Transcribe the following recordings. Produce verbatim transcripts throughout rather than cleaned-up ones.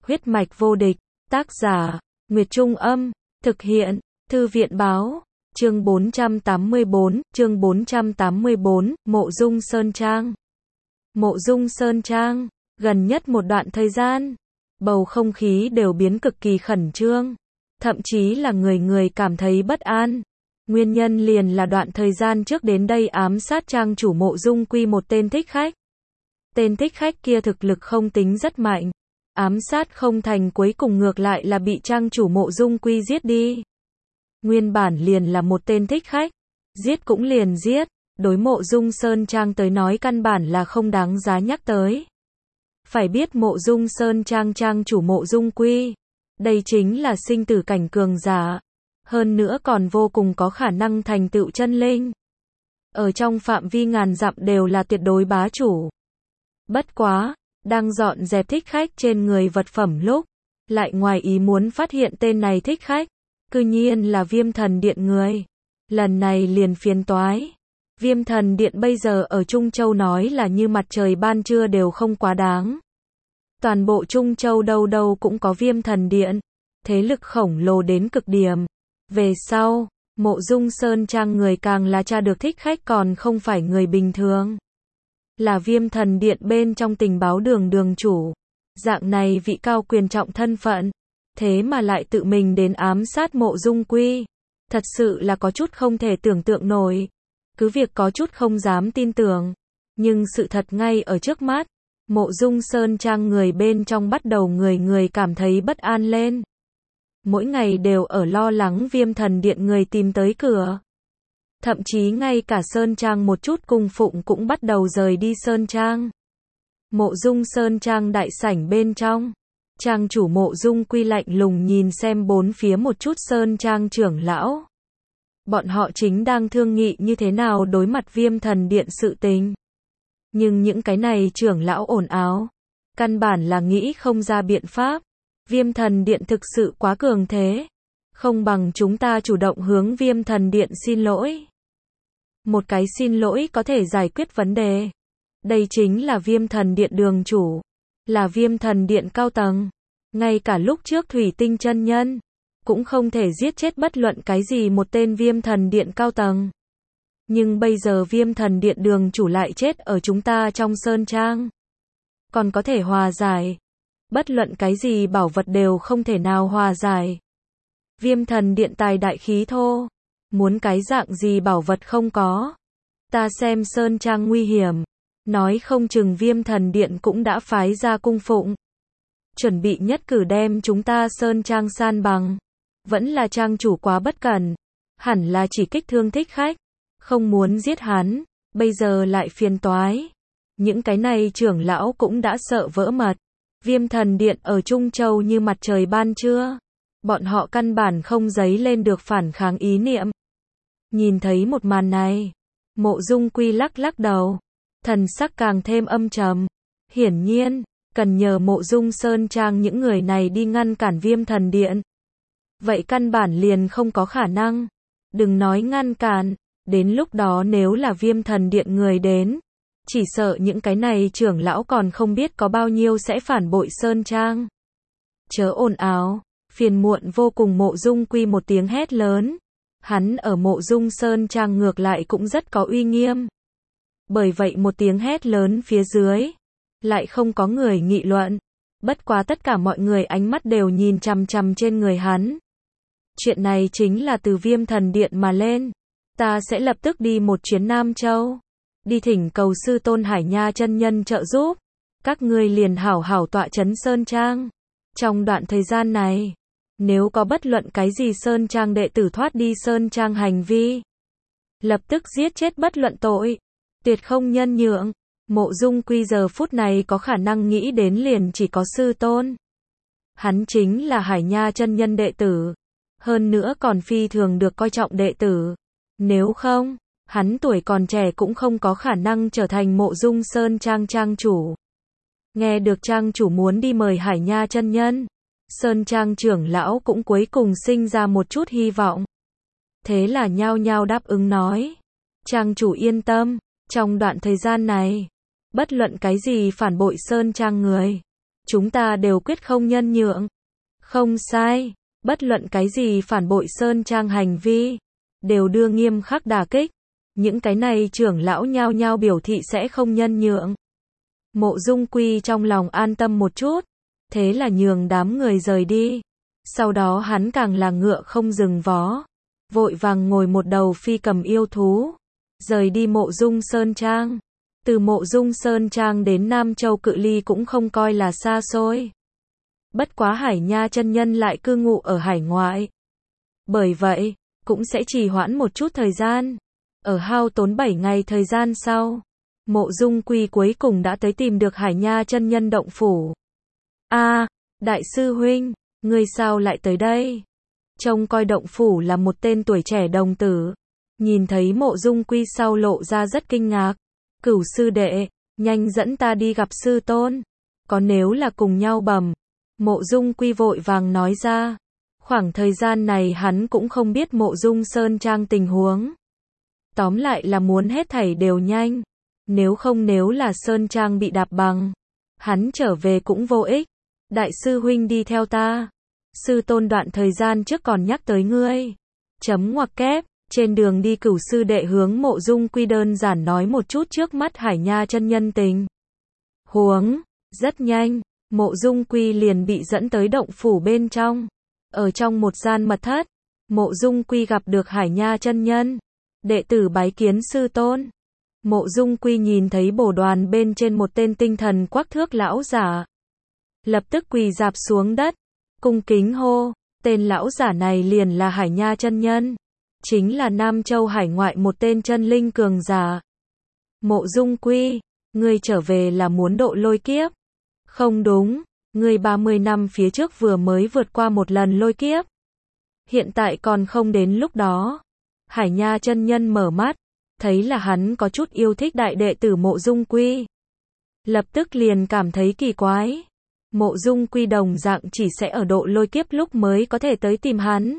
Huyết mạch vô địch, tác giả, Nguyệt Trung Âm, thực hiện, Thư viện Báo, chương bốn trăm tám mươi bốn, chương bốn trăm tám mươi bốn, Mộ Dung Sơn Trang. Mộ Dung Sơn Trang, gần nhất một đoạn thời gian, bầu không khí đều biến cực kỳ khẩn trương, thậm chí là người người cảm thấy bất an. Nguyên nhân liền là đoạn thời gian trước đến đây ám sát trang chủ Mộ Dung Quy một tên thích khách. Tên thích khách kia thực lực không tính rất mạnh, ám sát không thành cuối cùng ngược lại là bị trang chủ Mộ Dung Quy giết đi. Nguyên bản liền là một tên thích khách, giết cũng liền giết, đối Mộ Dung Sơn Trang tới nói căn bản là không đáng giá nhắc tới. Phải biết Mộ Dung Sơn Trang trang chủ Mộ Dung Quy, đây chính là sinh tử cảnh cường giả, hơn nữa còn vô cùng có khả năng thành tựu chân linh. Ở trong phạm vi ngàn dặm đều là tuyệt đối bá chủ. Bất quá, đang dọn dẹp thích khách trên người vật phẩm lúc, lại ngoài ý muốn phát hiện tên này thích khách, cư nhiên là Viêm Thần Điện người. Lần này liền phiền toái. Viêm Thần Điện bây giờ ở Trung Châu nói là như mặt trời ban trưa đều không quá đáng. Toàn bộ Trung Châu đâu đâu cũng có Viêm Thần Điện, thế lực khổng lồ đến cực điểm. Về sau, Mộ Dung Sơn Trang người càng là tra được thích khách còn không phải người bình thường. Là Viêm Thần Điện bên trong tình báo đường đường chủ. Dạng này vị cao quyền trọng thân phận, thế mà lại tự mình đến ám sát Mộ Dung Quy. Thật sự là có chút không thể tưởng tượng nổi. Cứ việc có chút không dám tin tưởng. Nhưng sự thật ngay ở trước mắt. Mộ Dung Sơn Trang người bên trong bắt đầu người người cảm thấy bất an lên. Mỗi ngày đều ở lo lắng Viêm Thần Điện người tìm tới cửa. Thậm chí ngay cả Sơn Trang một chút cung phụng cũng bắt đầu rời đi Sơn Trang. Mộ Dung Sơn Trang đại sảnh bên trong, trang chủ Mộ Dung Quy lạnh lùng nhìn xem bốn phía một chút Sơn Trang trưởng lão. Bọn họ chính đang thương nghị như thế nào đối mặt Viêm Thần Điện sự tình. Nhưng những cái này trưởng lão ồn ào, căn bản là nghĩ không ra biện pháp. Viêm Thần Điện thực sự quá cường thế, không bằng chúng ta chủ động hướng Viêm Thần Điện xin lỗi. Một cái xin lỗi có thể giải quyết vấn đề. Đây chính là Viêm Thần Điện đường chủ, là Viêm Thần Điện cao tầng. Ngay cả lúc trước Thủy Tinh chân nhân cũng không thể giết chết bất luận cái gì một tên Viêm Thần Điện cao tầng. Nhưng bây giờ Viêm Thần Điện đường chủ lại chết ở chúng ta trong Sơn Trang. Còn có thể hòa giải. Bất luận cái gì bảo vật đều không thể nào hòa giải. Viêm Thần Điện tài đại khí thô, muốn cái dạng gì bảo vật không có. Ta xem Sơn Trang nguy hiểm, nói không chừng Viêm Thần Điện cũng đã phái ra cung phụng, chuẩn bị nhất cử đem chúng ta Sơn Trang san bằng. Vẫn là trang chủ quá bất cẩn, hẳn là chỉ kích thương thích khách, không muốn giết hắn, bây giờ lại phiền toái. Những cái này trưởng lão cũng đã sợ vỡ mật. Viêm Thần Điện ở Trung Châu như mặt trời ban trưa, bọn họ căn bản không dấy lên được phản kháng ý niệm. Nhìn thấy một màn này, Mộ Dung Quy lắc lắc đầu, thần sắc càng thêm âm trầm. Hiển nhiên, cần nhờ Mộ Dung Sơn Trang những người này đi ngăn cản Viêm Thần Điện. Vậy căn bản liền không có khả năng. Đừng nói ngăn cản, đến lúc đó nếu là Viêm Thần Điện người đến, chỉ sợ những cái này trưởng lão còn không biết có bao nhiêu sẽ phản bội Sơn Trang. Chớ ồn ào, phiền muộn vô cùng. Mộ Dung Quy một tiếng hét lớn. Hắn ở Mộ Dung Sơn Trang ngược lại cũng rất có uy nghiêm. Bởi vậy một tiếng hét lớn phía dưới, lại không có người nghị luận. Bất quá tất cả mọi người ánh mắt đều nhìn chằm chằm trên người hắn. Chuyện này chính là từ Viêm Thần Điện mà lên. Ta sẽ lập tức đi một chuyến Nam Châu, đi thỉnh cầu sư tôn Hải Nha chân nhân trợ giúp. Các ngươi liền hảo hảo tọa trấn Sơn Trang. Trong đoạn thời gian này, nếu có bất luận cái gì Sơn Trang đệ tử thoát đi Sơn Trang hành vi, lập tức giết chết bất luận tội, tuyệt không nhân nhượng. Mộ Dung Quy giờ phút này có khả năng nghĩ đến liền chỉ có sư tôn. Hắn chính là Hải Nha chân nhân đệ tử, hơn nữa còn phi thường được coi trọng đệ tử. Nếu không, hắn tuổi còn trẻ cũng không có khả năng trở thành Mộ Dung Sơn Trang trang chủ. Nghe được trang chủ muốn đi mời Hải Nha chân nhân, Sơn Trang trưởng lão cũng cuối cùng sinh ra một chút hy vọng. Thế là nhao nhao đáp ứng nói. Trang chủ yên tâm, trong đoạn thời gian này, bất luận cái gì phản bội Sơn Trang người, chúng ta đều quyết không nhân nhượng. Không sai, bất luận cái gì phản bội Sơn Trang hành vi, đều đưa nghiêm khắc đả kích. Những cái này trưởng lão nhao nhao biểu thị sẽ không nhân nhượng. Mộ Dung Quy trong lòng an tâm một chút, thế là nhường đám người rời đi. Sau đó hắn càng là ngựa không dừng vó, vội vàng ngồi một đầu phi cầm yêu thú, rời đi Mộ Dung Sơn Trang. Từ Mộ Dung Sơn Trang đến Nam Châu cự ly cũng không coi là xa xôi. Bất quá Hải Nha chân nhân lại cư ngụ ở hải ngoại. Bởi vậy, cũng sẽ trì hoãn một chút thời gian. Ở hao tốn bảy ngày thời gian sau, Mộ Dung Quy cuối cùng đã tới tìm được Hải Nha chân nhân động phủ. A, đại sư huynh, ngươi sao lại tới đây? Trông coi động phủ là một tên tuổi trẻ đồng tử. Nhìn thấy Mộ Dung Quy sau lộ ra rất kinh ngạc. Cửu sư đệ, nhanh dẫn ta đi gặp sư tôn. Có nếu là cùng nhau bẩm. Mộ Dung Quy vội vàng nói ra. Khoảng thời gian này hắn cũng không biết Mộ Dung Sơn Trang tình huống. Tóm lại là muốn hết thảy đều nhanh. Nếu không nếu là Sơn Trang bị đạp bằng, hắn trở về cũng vô ích. Đại sư huynh đi theo ta. Sư tôn đoạn thời gian trước còn nhắc tới ngươi. Chấm ngoặc kép. Trên đường đi cửu sư đệ hướng Mộ Dung Quy đơn giản nói một chút trước mắt Hải Nha chân nhân tình huống. Rất nhanh, Mộ Dung Quy liền bị dẫn tới động phủ bên trong. Ở trong một gian mật thất, Mộ Dung Quy gặp được Hải Nha chân nhân. Đệ tử bái kiến sư tôn. Mộ Dung Quy nhìn thấy bồ đoàn bên trên một tên tinh thần quắc thước lão giả, lập tức quỳ rạp xuống đất, cung kính hô. Tên lão giả này liền là Hải Nha chân nhân, chính là Nam Châu hải ngoại một tên chân linh cường giả. Mộ Dung Quy, ngươi trở về là muốn độ lôi kiếp? Không đúng, ngươi ba mươi năm phía trước vừa mới vượt qua một lần lôi kiếp. Hiện tại còn không đến lúc đó. Hải Nha chân nhân mở mắt, thấy là hắn có chút yêu thích đại đệ tử Mộ Dung Quy. Lập tức liền cảm thấy kỳ quái. Mộ Dung Quy đồng dạng chỉ sẽ ở độ lôi kiếp lúc mới có thể tới tìm hắn.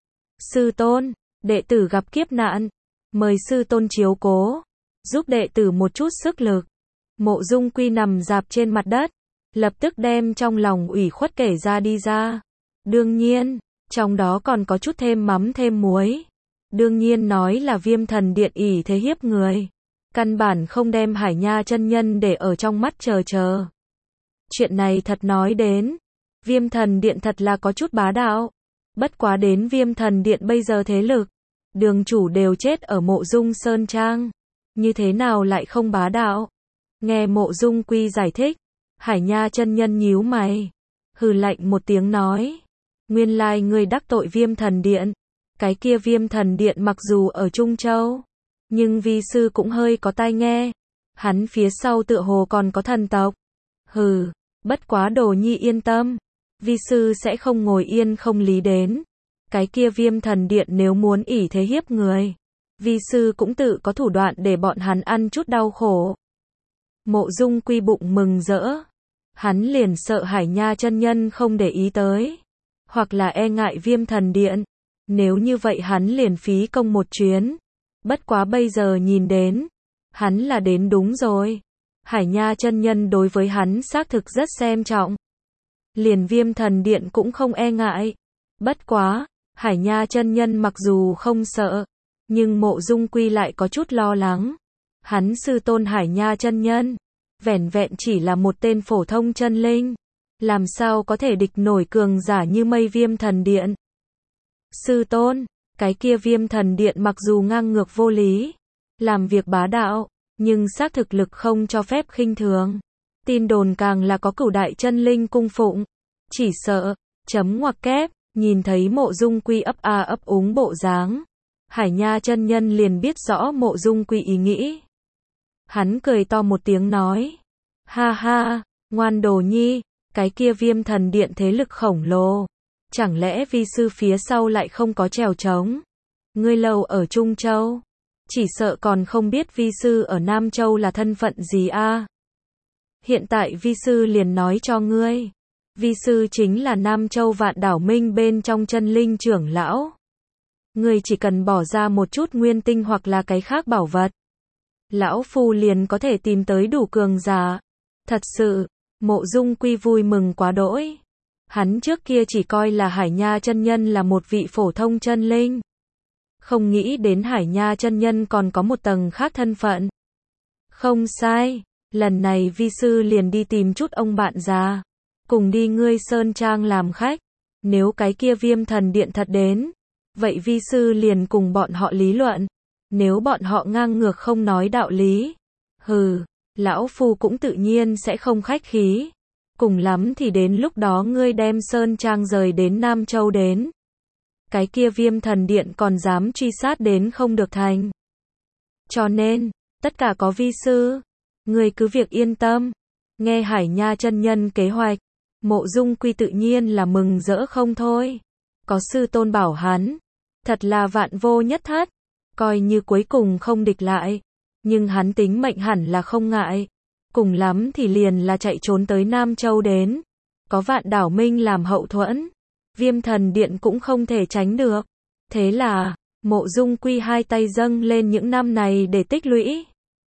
Sư tôn, đệ tử gặp kiếp nạn, mời sư tôn chiếu cố, giúp đệ tử một chút sức lực. Mộ Dung Quy nằm rạp trên mặt đất, lập tức đem trong lòng ủy khuất kể ra đi ra. Đương nhiên, trong đó còn có chút thêm mắm thêm muối. Đương nhiên nói là Viêm Thần Điện ỷ thế hiếp người, căn bản không đem Hải Nha chân nhân để ở trong mắt chờ chờ. Chuyện này thật nói đến, Viêm Thần Điện thật là có chút bá đạo. Bất quá đến Viêm Thần Điện bây giờ thế lực, đường chủ đều chết ở Mộ Dung Sơn Trang, như thế nào lại không bá đạo? Nghe Mộ Dung Quy giải thích, Hải Nha chân nhân nhíu mày, hừ lạnh một tiếng nói, nguyên lai ngươi đắc tội Viêm Thần Điện. Cái kia Viêm Thần Điện mặc dù ở Trung Châu, nhưng vi sư cũng hơi có tai nghe, hắn phía sau tựa hồ còn có thần tộc. Hừ, bất quá Đồ Nhi yên tâm, vi sư sẽ không ngồi yên không lý đến. Cái kia Viêm Thần Điện nếu muốn ỷ thế hiếp người, vi sư cũng tự có thủ đoạn để bọn hắn ăn chút đau khổ. Mộ Dung Quy bụng mừng rỡ, hắn liền sợ Hải Nha chân nhân không để ý tới, hoặc là e ngại Viêm Thần Điện. Nếu như vậy hắn liền phí công một chuyến. Bất quá bây giờ nhìn đến, hắn là đến đúng rồi. Hải Nha chân nhân đối với hắn xác thực rất xem trọng. Liền Viêm Thần Điện cũng không e ngại. Bất quá, Hải Nha chân nhân mặc dù không sợ, nhưng Mộ Dung Quy lại có chút lo lắng. Hắn sư tôn Hải Nha chân nhân, vẻn vẹn chỉ là một tên phổ thông chân linh, làm sao có thể địch nổi cường giả như mây Viêm Thần Điện. Sư tôn, cái kia Viêm Thần Điện mặc dù ngang ngược vô lý, làm việc bá đạo, nhưng xác thực lực không cho phép khinh thường. Tin đồn càng là có cửu đại chân linh cung phụng. Chỉ sợ, chấm ngoặc kép, nhìn thấy Mộ Dung Quy ấp a ấp úng bộ dáng, Hải Nha chân nhân liền biết rõ Mộ Dung Quy ý nghĩ. Hắn cười to một tiếng nói, ha ha, ngoan Đồ Nhi, cái kia Viêm Thần Điện thế lực khổng lồ, chẳng lẽ vi sư phía sau lại không có trèo trống? Ngươi lâu ở Trung Châu, chỉ sợ còn không biết vi sư ở Nam Châu là thân phận gì a. À? Hiện tại vi sư liền nói cho ngươi, vi sư chính là Nam Châu Vạn Đảo Minh bên trong chân linh trưởng lão. Ngươi chỉ cần bỏ ra một chút nguyên tinh hoặc là cái khác bảo vật, lão phu liền có thể tìm tới đủ cường giả. Thật sự, Mộ Dung Quy vui mừng quá đỗi. Hắn trước kia chỉ coi là Hải Nha chân nhân là một vị phổ thông chân linh. Không nghĩ đến Hải Nha chân nhân còn có một tầng khác thân phận. Không sai, lần này vi sư liền đi tìm chút ông bạn già. Cùng đi ngươi Sơn Trang làm khách. Nếu cái kia Viêm Thần Điện thật đến, vậy vi sư liền cùng bọn họ lý luận. Nếu bọn họ ngang ngược không nói đạo lý, hừ, lão phu cũng tự nhiên sẽ không khách khí. Cùng lắm thì đến lúc đó ngươi đem Sơn Trang rời đến Nam Châu đến. Cái kia Viêm Thần Điện còn dám truy sát đến không được thành. Cho nên, tất cả có vi sư, ngươi cứ việc yên tâm. Nghe Hải Nha chân nhân kế hoạch, Mộ Dung Quy tự nhiên là mừng rỡ không thôi. Có sư tôn bảo hắn, thật là vạn vô nhất thất, coi như cuối cùng không địch lại, nhưng hắn tính mệnh hẳn là không ngại. Cùng lắm thì liền là chạy trốn tới Nam Châu đến. Có Vạn Đảo Minh làm hậu thuẫn, Viêm Thần Điện cũng không thể tránh được. Thế là, Mộ Dung Quy hai tay dâng lên những năm này để tích lũy.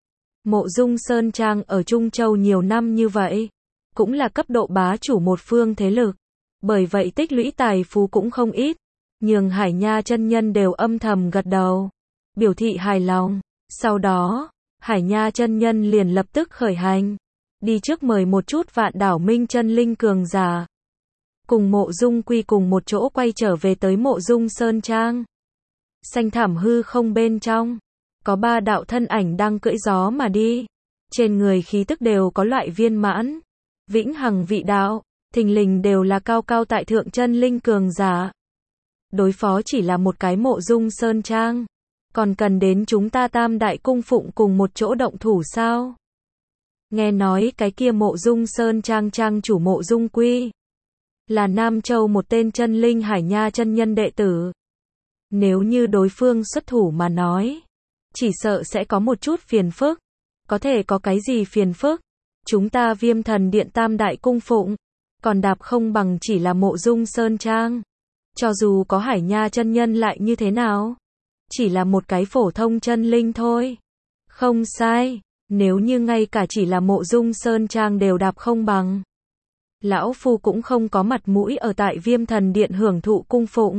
Mộ Dung Sơn Trang ở Trung Châu nhiều năm như vậy, cũng là cấp độ bá chủ một phương thế lực. Bởi vậy tích lũy tài phú cũng không ít, nhường Hải Nha chân nhân đều âm thầm gật đầu, biểu thị hài lòng. Sau đó, Hải Nha chân nhân liền lập tức khởi hành, đi trước mời một chút Vạn Đảo Minh chân linh cường giả. Cùng Mộ Dung Quy cùng một chỗ quay trở về tới Mộ Dung Sơn Trang. Xanh thảm hư không bên trong, có ba đạo thân ảnh đang cưỡi gió mà đi. Trên người khí tức đều có loại viên mãn, vĩnh hằng vị đạo, thình lình đều là cao cao tại thượng chân linh cường giả. Đối phó chỉ là một cái Mộ Dung Sơn Trang, còn cần đến chúng ta Tam Đại Cung Phụng cùng một chỗ động thủ sao? Nghe nói cái kia Mộ Dung Sơn Trang trang chủ Mộ Dung Quy là Nam Châu một tên chân linh Hải Nha chân nhân đệ tử. Nếu như đối phương xuất thủ mà nói, chỉ sợ sẽ có một chút phiền phức. Có thể có cái gì phiền phức? Chúng ta Viêm Thần Điện Tam Đại Cung Phụng, còn đạp không bằng chỉ là Mộ Dung Sơn Trang. Cho dù có Hải Nha chân nhân lại như thế nào? Chỉ là một cái phổ thông chân linh thôi. Không sai, nếu như ngay cả chỉ là Mộ Dung Sơn Trang đều đạp không bằng, lão phu cũng không có mặt mũi ở tại Viêm Thần Điện hưởng thụ cung phụng.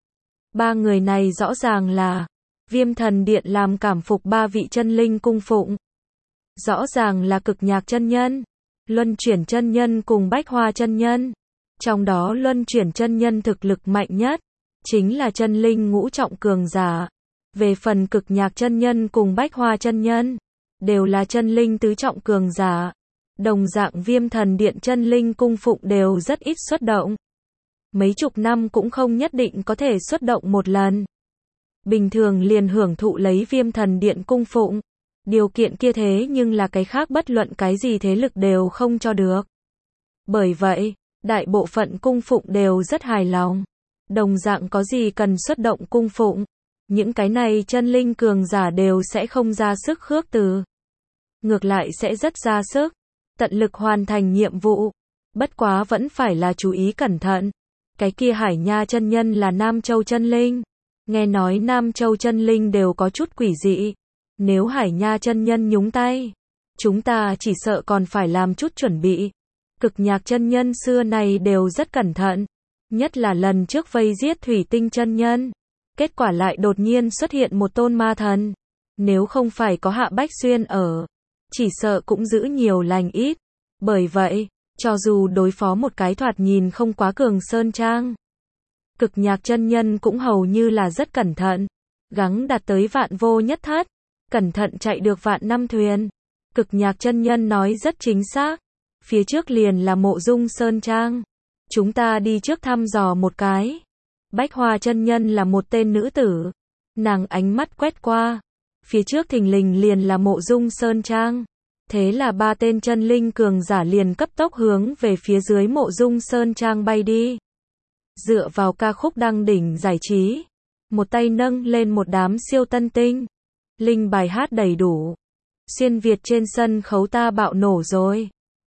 Ba người này rõ ràng là Viêm Thần Điện làm cảm phục ba vị chân linh cung phụng. Rõ ràng là Cực Nhạc chân nhân, Luân Chuyển chân nhân cùng Bách Hoa chân nhân. Trong đó Luân Chuyển chân nhân thực lực mạnh nhất, chính là chân linh ngũ trọng cường giả. Về phần Cực Nhạc chân nhân cùng Bách Hoa chân nhân, đều là chân linh tứ trọng cường giả. Đồng dạng Viêm Thần Điện chân linh cung phụng đều rất ít xuất động. Mấy chục năm cũng không nhất định có thể xuất động một lần. Bình thường liền hưởng thụ lấy Viêm Thần Điện cung phụng. Điều kiện kia thế nhưng là cái khác bất luận cái gì thế lực đều không cho được. Bởi vậy, đại bộ phận cung phụng đều rất hài lòng. Đồng dạng có gì cần xuất động cung phụng, những cái này chân linh cường giả đều sẽ không ra sức khước từ. Ngược lại sẽ rất ra sức, tận lực hoàn thành nhiệm vụ. Bất quá vẫn phải là chú ý cẩn thận. Cái kia Hải Nha chân nhân là Nam Châu chân linh. Nghe nói Nam Châu chân linh đều có chút quỷ dị. Nếu Hải Nha chân nhân nhúng tay, chúng ta chỉ sợ còn phải làm chút chuẩn bị. Cực Nhạc chân nhân xưa này đều rất cẩn thận. Nhất là lần trước vây giết Thủy Tinh chân nhân. Kết quả lại đột nhiên xuất hiện một tôn ma thần. Nếu không phải có Hạ Bách Xuyên ở, chỉ sợ cũng giữ nhiều lành ít. Bởi vậy, cho dù đối phó một cái thoạt nhìn không quá cường Sơn Trang, Cực Nhạc chân nhân cũng hầu như là rất cẩn thận. Gắng đạt tới vạn vô nhất thất. Cẩn thận chạy được vạn năm thuyền. Cực Nhạc chân nhân nói rất chính xác. Phía trước liền là Mộ Dung Sơn Trang. Chúng ta đi trước thăm dò một cái. Bách Hoa chân nhân là một tên nữ tử. Nàng ánh mắt quét qua. Phía trước thình lình liền là Mộ Dung Sơn Trang. Thế là ba tên chân linh cường giả liền cấp tốc hướng về phía dưới Mộ Dung Sơn Trang bay đi. Dựa vào ca khúc đăng đỉnh giải trí. Một tay nâng lên một đám siêu tân tinh. Linh bài hát đầy đủ. Xuyên Việt trên sân khấu ta bạo nổ rồi.